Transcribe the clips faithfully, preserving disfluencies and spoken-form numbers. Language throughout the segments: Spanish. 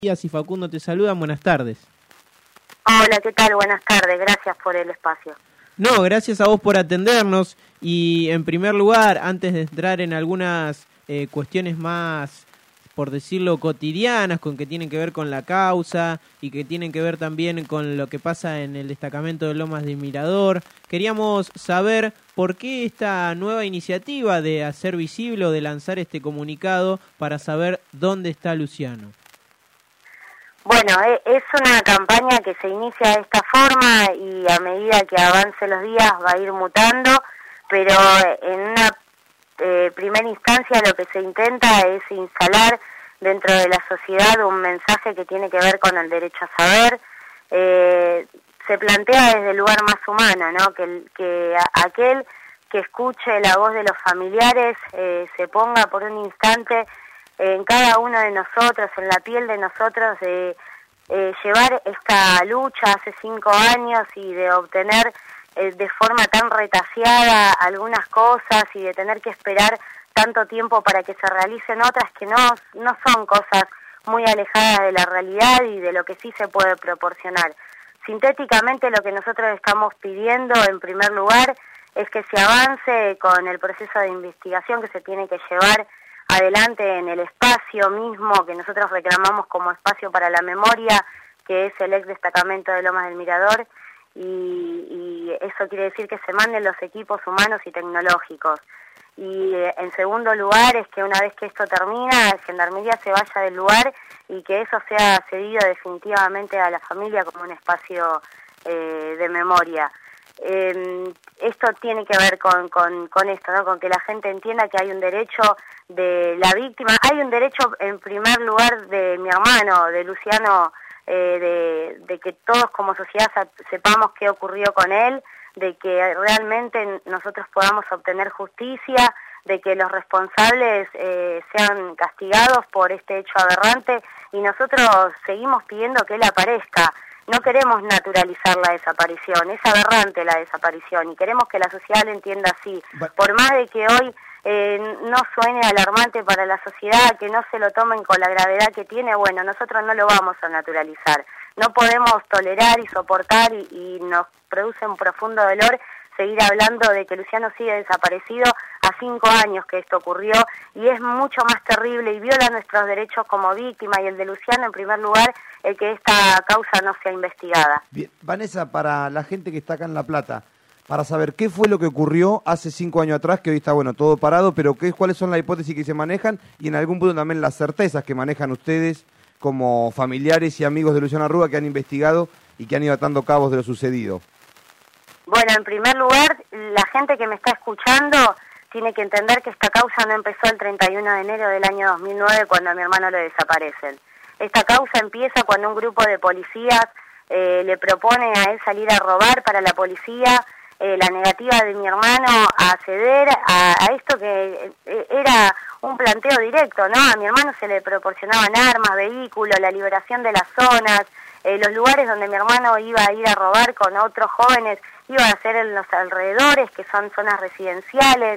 Y Facundo te saludan, buenas tardes. Hola, ¿qué tal? Buenas tardes, gracias por el espacio. No, gracias a vos por atendernos y en primer lugar, antes de entrar en algunas eh, cuestiones más, por decirlo, cotidianas, con que tienen que ver con la causa y que tienen que ver también con lo que pasa en el destacamento de Lomas de Mirador, queríamos saber por qué esta nueva iniciativa de hacer visible o de lanzar este comunicado para saber dónde está Luciano. Bueno, es una campaña que se inicia de esta forma y a medida que avancen los días va a ir mutando, pero en una eh, primera instancia lo que se intenta es instalar dentro de la sociedad un mensaje que tiene que ver con el derecho a saber. Eh, se plantea desde el lugar más humano, ¿no? Que, que a, aquel que escuche la voz de los familiares eh, se ponga por un instante en cada uno de nosotros, en la piel de nosotros, de eh, llevar esta lucha hace cinco años y de obtener eh, de forma tan retaseada algunas cosas y de tener que esperar tanto tiempo para que se realicen otras que no, no son cosas muy alejadas de la realidad y de lo que sí se puede proporcionar. Sintéticamente, lo que nosotros estamos pidiendo, en primer lugar, es que se avance con el proceso de investigación que se tiene que llevar adelante en el espacio mismo que nosotros reclamamos como espacio para la memoria, que es el ex destacamento de Lomas del Mirador, y, y eso quiere decir que se manden los equipos humanos y tecnológicos. Y eh, en segundo lugar es que una vez que esto termina, Gendarmería se vaya del lugar y que eso sea cedido definitivamente a la familia como un espacio eh, de memoria. Eh, esto tiene que ver con, con, con esto, ¿no? Con que la gente entienda que hay un derecho de la víctima, hay un derecho en primer lugar de mi hermano, de Luciano, eh, de, de que todos como sociedad sepamos qué ocurrió con él, de que realmente nosotros podamos obtener justicia, de que los responsables eh, sean castigados por este hecho aberrante y nosotros seguimos pidiendo que él aparezca. No queremos naturalizar la desaparición, es aberrante la desaparición y queremos que la sociedad lo entienda así. Por más de que hoy eh, no suene alarmante para la sociedad, que no se lo tomen con la gravedad que tiene, bueno, nosotros no lo vamos a naturalizar. No podemos tolerar y soportar y, y nos produce un profundo dolor seguir hablando de que Luciano sigue desaparecido a cinco años que esto ocurrió y es mucho más terrible y viola nuestros derechos como víctima y el de Luciano en primer lugar, el que esta causa no sea investigada. Bien, Vanessa, para la gente que está acá en La Plata, para saber qué fue lo que ocurrió hace cinco años atrás, que hoy está bueno todo parado, pero qué, cuáles son las hipótesis que se manejan y en algún punto también las certezas que manejan ustedes como familiares y amigos de Luciano Arruga que han investigado y que han ido atando cabos de lo sucedido. Bueno, en primer lugar, la gente que me está escuchando tiene que entender que esta causa no empezó el treinta y uno de enero del año dos mil nueve cuando a mi hermano lo desaparecen. Esta causa empieza cuando un grupo de policías eh, le propone a él salir a robar para la policía, eh, la negativa de mi hermano a acceder a, a esto que eh, era un planteo directo, ¿no? A mi hermano se le proporcionaban armas, vehículos, la liberación de las zonas, eh, los lugares donde mi hermano iba a ir a robar con otros jóvenes iban a ser en los alrededores, que son zonas residenciales.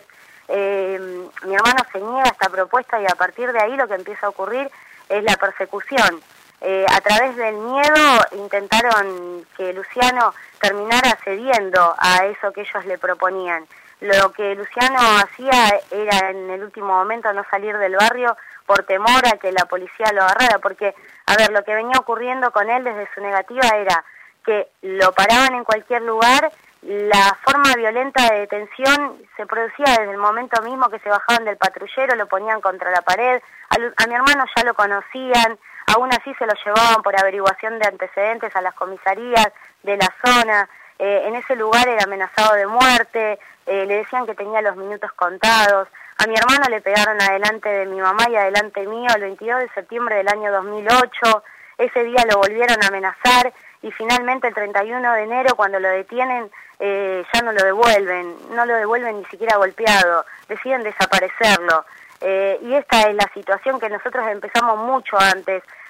Eh, mi hermano se niega a esta propuesta y a partir de ahí lo que empieza a ocurrir es la persecución. Eh, a través del miedo intentaron que Luciano terminara cediendo a eso que ellos le proponían. Lo que Luciano hacía era en el último momento no salir del barrio por temor a que la policía lo agarrara, porque, a ver, lo que venía ocurriendo con él desde su negativa era que lo paraban en cualquier lugar, la forma violenta de detención se producía desde el momento mismo que se bajaban del patrullero, lo ponían contra la pared, a, a mi hermano ya lo conocían, aún así se lo llevaban por averiguación de antecedentes a las comisarías de la zona, eh, en ese lugar era amenazado de muerte, eh, le decían que tenía los minutos contados, a mi hermano le pegaron adelante de mi mamá y adelante mío el veintidós de septiembre del año dos mil ocho, ese día lo volvieron a amenazar y finalmente el treinta y uno de enero cuando lo detienen eh, ya no lo devuelven, no lo devuelven ni siquiera golpeado, deciden desaparecerlo. Eh, y esta es la situación que nosotros empezamos mucho antes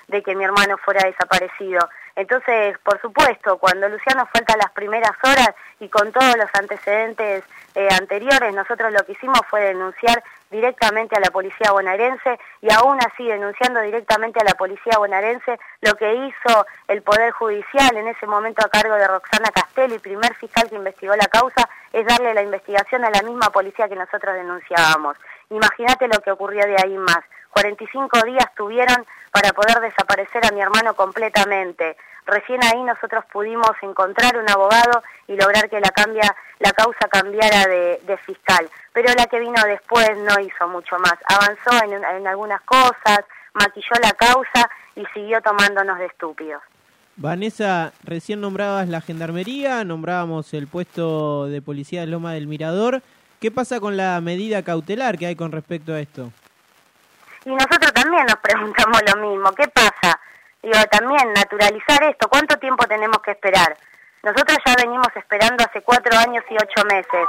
de que mi hermano fuera desaparecido. Entonces, por supuesto, cuando Luciano falta las primeras horas y con todos los antecedentes eh, anteriores, nosotros lo que hicimos fue denunciar directamente a la policía bonaerense y aún así denunciando directamente a la policía bonaerense, lo que hizo el Poder Judicial en ese momento a cargo de Roxana Castelli, primer fiscal que investigó la causa, es darle la investigación a la misma policía que nosotros denunciábamos. Imagínate lo que ocurrió de ahí más. cuarenta y cinco días tuvieron para poder desaparecer a mi hermano completamente. Recién ahí nosotros pudimos encontrar un abogado y lograr que la, cambia, la causa cambiara de, de fiscal. Pero la que vino después no hizo mucho más. Avanzó en, en algunas cosas, maquilló la causa y siguió tomándonos de estúpidos. Vanessa, recién nombrabas la Gendarmería, nombrábamos el puesto de policía de Loma del Mirador. ¿Qué pasa con la medida cautelar que hay con respecto a esto? Y nosotros también nos preguntamos lo mismo. ¿Qué pasa? Digo, también naturalizar esto. ¿Cuánto tiempo tenemos que esperar? Nosotros ya venimos esperando hace cuatro años y ocho meses.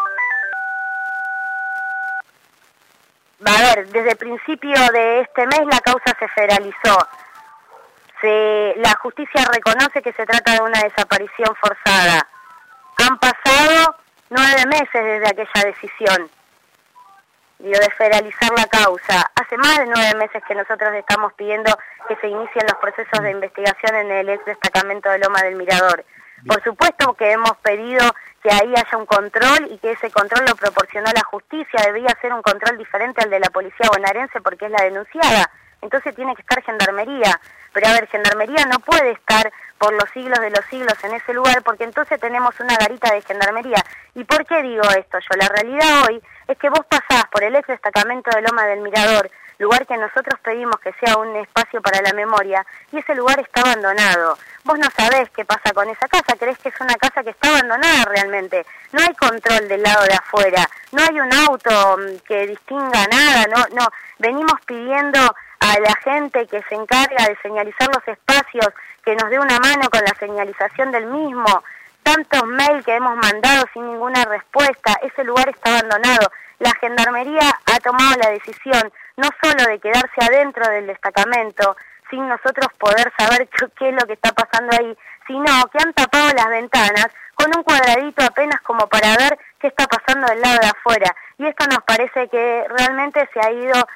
A ver, desde el principio de este mes la causa se federalizó. Se, la justicia reconoce que se trata de una desaparición forzada. Han pasado nueve meses desde aquella decisión, digo, de federalizar la causa. Hace más de nueve meses que nosotros estamos pidiendo que se inicien los procesos de investigación en el ex destacamento de Loma del Mirador. Por supuesto que hemos pedido que ahí haya un control y que ese control lo proporcionó la justicia. Debería ser un control diferente al de la policía bonaerense porque es la denunciada. Entonces tiene que estar Gendarmería. Pero a ver, Gendarmería no puede estar por los siglos de los siglos en ese lugar porque entonces tenemos una garita de Gendarmería. ¿Y por qué digo esto yo? La realidad hoy es que vos pasás por el ex destacamento de Loma del Mirador, lugar que nosotros pedimos que sea un espacio para la memoria, y ese lugar está abandonado. Vos no sabés qué pasa con esa casa, creés que es una casa que está abandonada realmente. No hay control del lado de afuera, no hay un auto que distinga nada, no, no. Venimos pidiendo a la gente que se encarga de señalizar los espacios, que nos dé una mano con la señalización del mismo. Tantos mails que hemos mandado sin ninguna respuesta, ese lugar está abandonado. La Gendarmería ha tomado la decisión no solo de quedarse adentro del destacamento, sin nosotros poder saber qué, qué es lo que está pasando ahí, sino que han tapado las ventanas con un cuadradito apenas como para ver qué está pasando del lado de afuera. Y esto nos parece que realmente se ha ido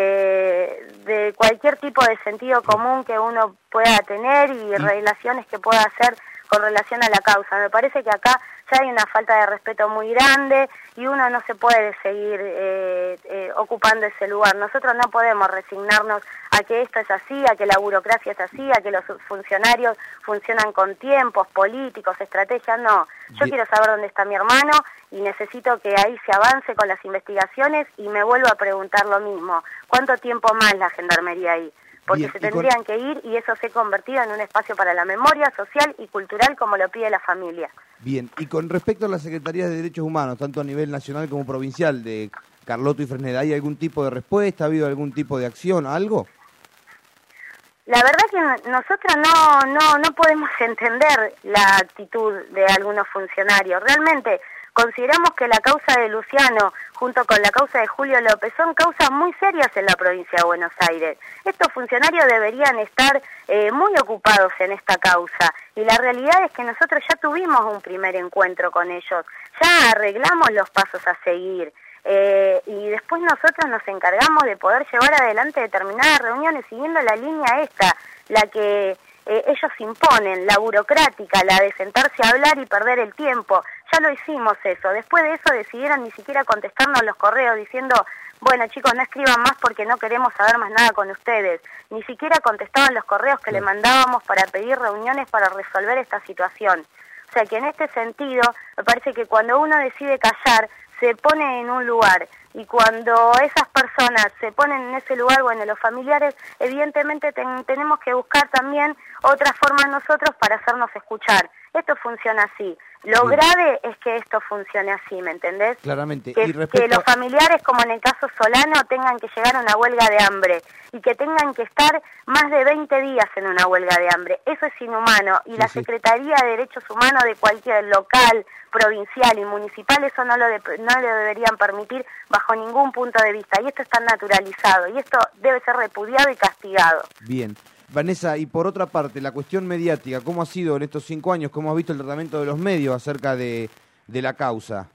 de, de cualquier tipo de sentido común que uno pueda tener y relaciones que pueda hacer con relación a la causa. Me parece que acá ya hay una falta de respeto muy grande y uno no se puede seguir eh, eh, ocupando ese lugar. Nosotros no podemos resignarnos a que esto es así, a que la burocracia es así, a que los funcionarios funcionan con tiempos políticos, estrategias. No, yo Bien. quiero saber dónde está mi hermano y necesito que ahí se avance con las investigaciones y me vuelvo a preguntar lo mismo. ¿Cuánto tiempo más la Gendarmería ahí? Porque Bien, se tendrían con... que ir y eso se ha convertido en un espacio para la memoria social y cultural como lo pide la familia. Bien, y con respecto a las Secretarías de Derechos Humanos, tanto a nivel nacional como provincial, de Carlotto y Fresneda, ¿hay algún tipo de respuesta? ¿Ha habido algún tipo de acción, algo? La verdad que nosotros no, no, no podemos entender la actitud de algunos funcionarios. Realmente consideramos que la causa de Luciano, junto con la causa de Julio López, son causas muy serias en la provincia de Buenos Aires. Estos funcionarios deberían estar eh, muy ocupados en esta causa. Y la realidad es que nosotros ya tuvimos un primer encuentro con ellos, ya arreglamos los pasos a seguir. Eh, y después nosotros nos encargamos de poder llevar adelante determinadas reuniones siguiendo la línea esta, la que eh, ellos imponen, la burocrática, la de sentarse a hablar y perder el tiempo. Ya lo hicimos eso. Después de eso decidieron ni siquiera contestarnos los correos diciendo, bueno chicos, no escriban más porque no queremos saber más nada con ustedes. Ni siquiera contestaban los correos que le mandábamos para pedir reuniones para resolver esta situación. O sea que en este sentido, me parece que cuando uno decide callar, se pone en un lugar, y cuando esas personas se ponen en ese lugar, bueno, los familiares, evidentemente ten, tenemos que buscar también otras formas nosotros para hacernos escuchar. Esto funciona así. Lo Bien. grave es que esto funcione así, ¿me entendés? Claramente. Que, y respecto... que los familiares, como en el caso Solano, tengan que llegar a una huelga de hambre y que tengan que estar más de veinte días en una huelga de hambre. Eso es inhumano. Y sí, la sí. Secretaría de Derechos Humanos de cualquier local, provincial y municipal, eso no lo, de, no lo deberían permitir bajo ningún punto de vista. Y esto está naturalizado y esto debe ser repudiado y castigado. Bien. Vanessa, y por otra parte, la cuestión mediática, ¿cómo ha sido en estos cinco años? ¿Cómo has visto el tratamiento de los medios acerca de, de la causa?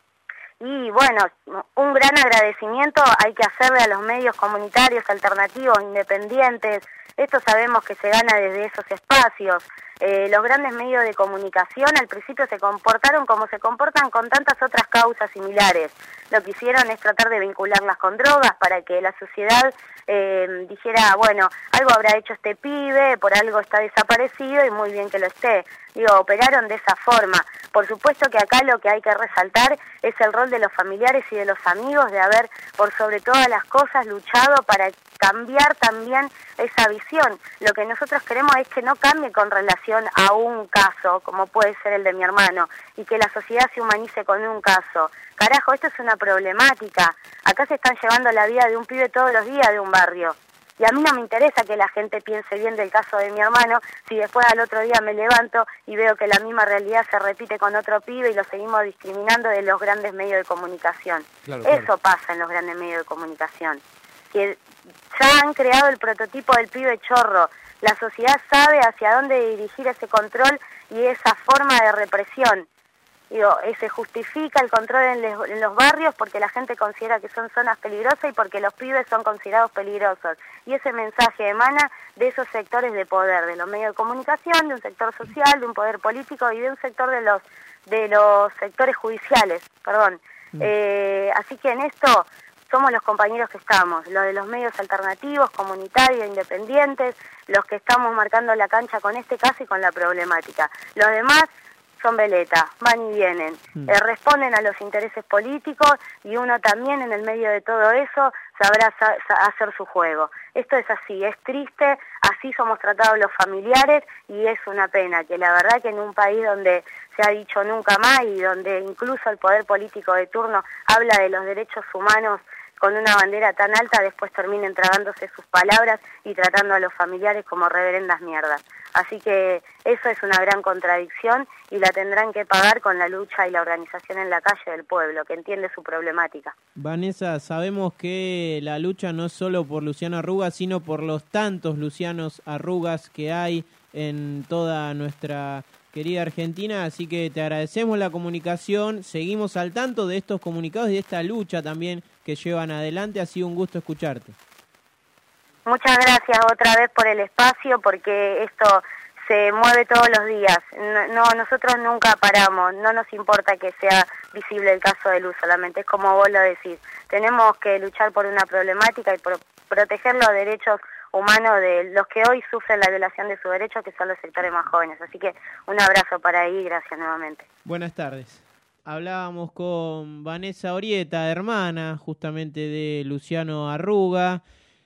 Y bueno, un gran agradecimiento hay que hacerle a los medios comunitarios, alternativos, independientes. Esto sabemos que se gana desde esos espacios. Eh, los grandes medios de comunicación al principio se comportaron como se comportan con tantas otras causas similares. Lo que hicieron es tratar de vincularlas con drogas para que la sociedad eh, dijera, bueno, algo habrá hecho este pibe, por algo está desaparecido y muy bien que lo esté. Digo, operaron de esa forma. Por supuesto que acá lo que hay que resaltar es el rol de los familiares y de los amigos de haber, por sobre todas las cosas, luchado para cambiar también esa visión. Lo que nosotros queremos es que no cambie con relación a un caso, como puede ser el de mi hermano, y que la sociedad se humanice con un caso. Carajo, esto es una problemática. Acá se están llevando la vida de un pibe todos los días de un barrio. Y a mí no me interesa que la gente piense bien del caso de mi hermano si después al otro día me levanto y veo que la misma realidad se repite con otro pibe y lo seguimos discriminando de los grandes medios de comunicación. Claro, claro. Eso pasa en los grandes medios de comunicación. Que ya han creado el prototipo del pibe chorro. La sociedad sabe hacia dónde dirigir ese control y esa forma de represión. Digo, eh, se justifica el control en, les, en los barrios porque la gente considera que son zonas peligrosas y porque los pibes son considerados peligrosos. Y ese mensaje emana de esos sectores de poder, de los medios de comunicación, de un sector social, de un poder político y de un sector de los de los sectores judiciales, perdón. Mm. Eh, así que en esto somos los compañeros que estamos, los de los medios alternativos, comunitarios, independientes, los que estamos marcando la cancha con este caso y con la problemática. Los demás son veletas, van y vienen, mm. eh, responden a los intereses políticos y uno también en el medio de todo eso sabrá sa sa hacer su juego. Esto es así, es triste, así somos tratados los familiares y es una pena que la verdad que en un país donde se ha dicho nunca más y donde incluso el poder político de turno habla de los derechos humanos con una bandera tan alta, después terminen tragándose sus palabras y tratando a los familiares como reverendas mierdas. Así que eso es una gran contradicción y la tendrán que pagar con la lucha y la organización en la calle del pueblo, que entiende su problemática. Vanessa, sabemos que la lucha no es solo por Luciano Arruga, sino por los tantos Lucianos Arrugas que hay en toda nuestra querida Argentina, así que te agradecemos la comunicación, seguimos al tanto de estos comunicados y de esta lucha también que llevan adelante, ha sido un gusto escucharte. Muchas gracias otra vez por el espacio, porque esto se mueve todos los días, no, no nosotros nunca paramos, no nos importa que sea visible el caso de Luz solamente, es como vos lo decís, tenemos que luchar por una problemática y por proteger los derechos humanos de los que hoy sufren la violación de sus derechos, que son los sectores más jóvenes. Así que un abrazo para ahí y gracias nuevamente. Buenas tardes. Hablábamos con Vanessa Orieta, hermana justamente de Luciano Arruga,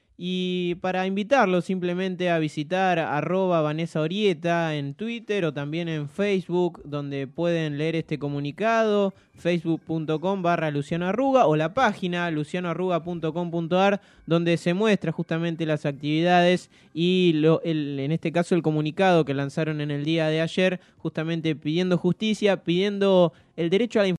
y para invitarlos simplemente a visitar arroba Vanessa Orieta en Twitter o también en Facebook, donde pueden leer este comunicado, facebook punto com barra Luciano Arruga, o la página luciano arruga punto com punto ar, donde se muestra justamente las actividades y lo, el, en este caso el comunicado que lanzaron en el día de ayer, justamente pidiendo justicia, pidiendo el derecho a la información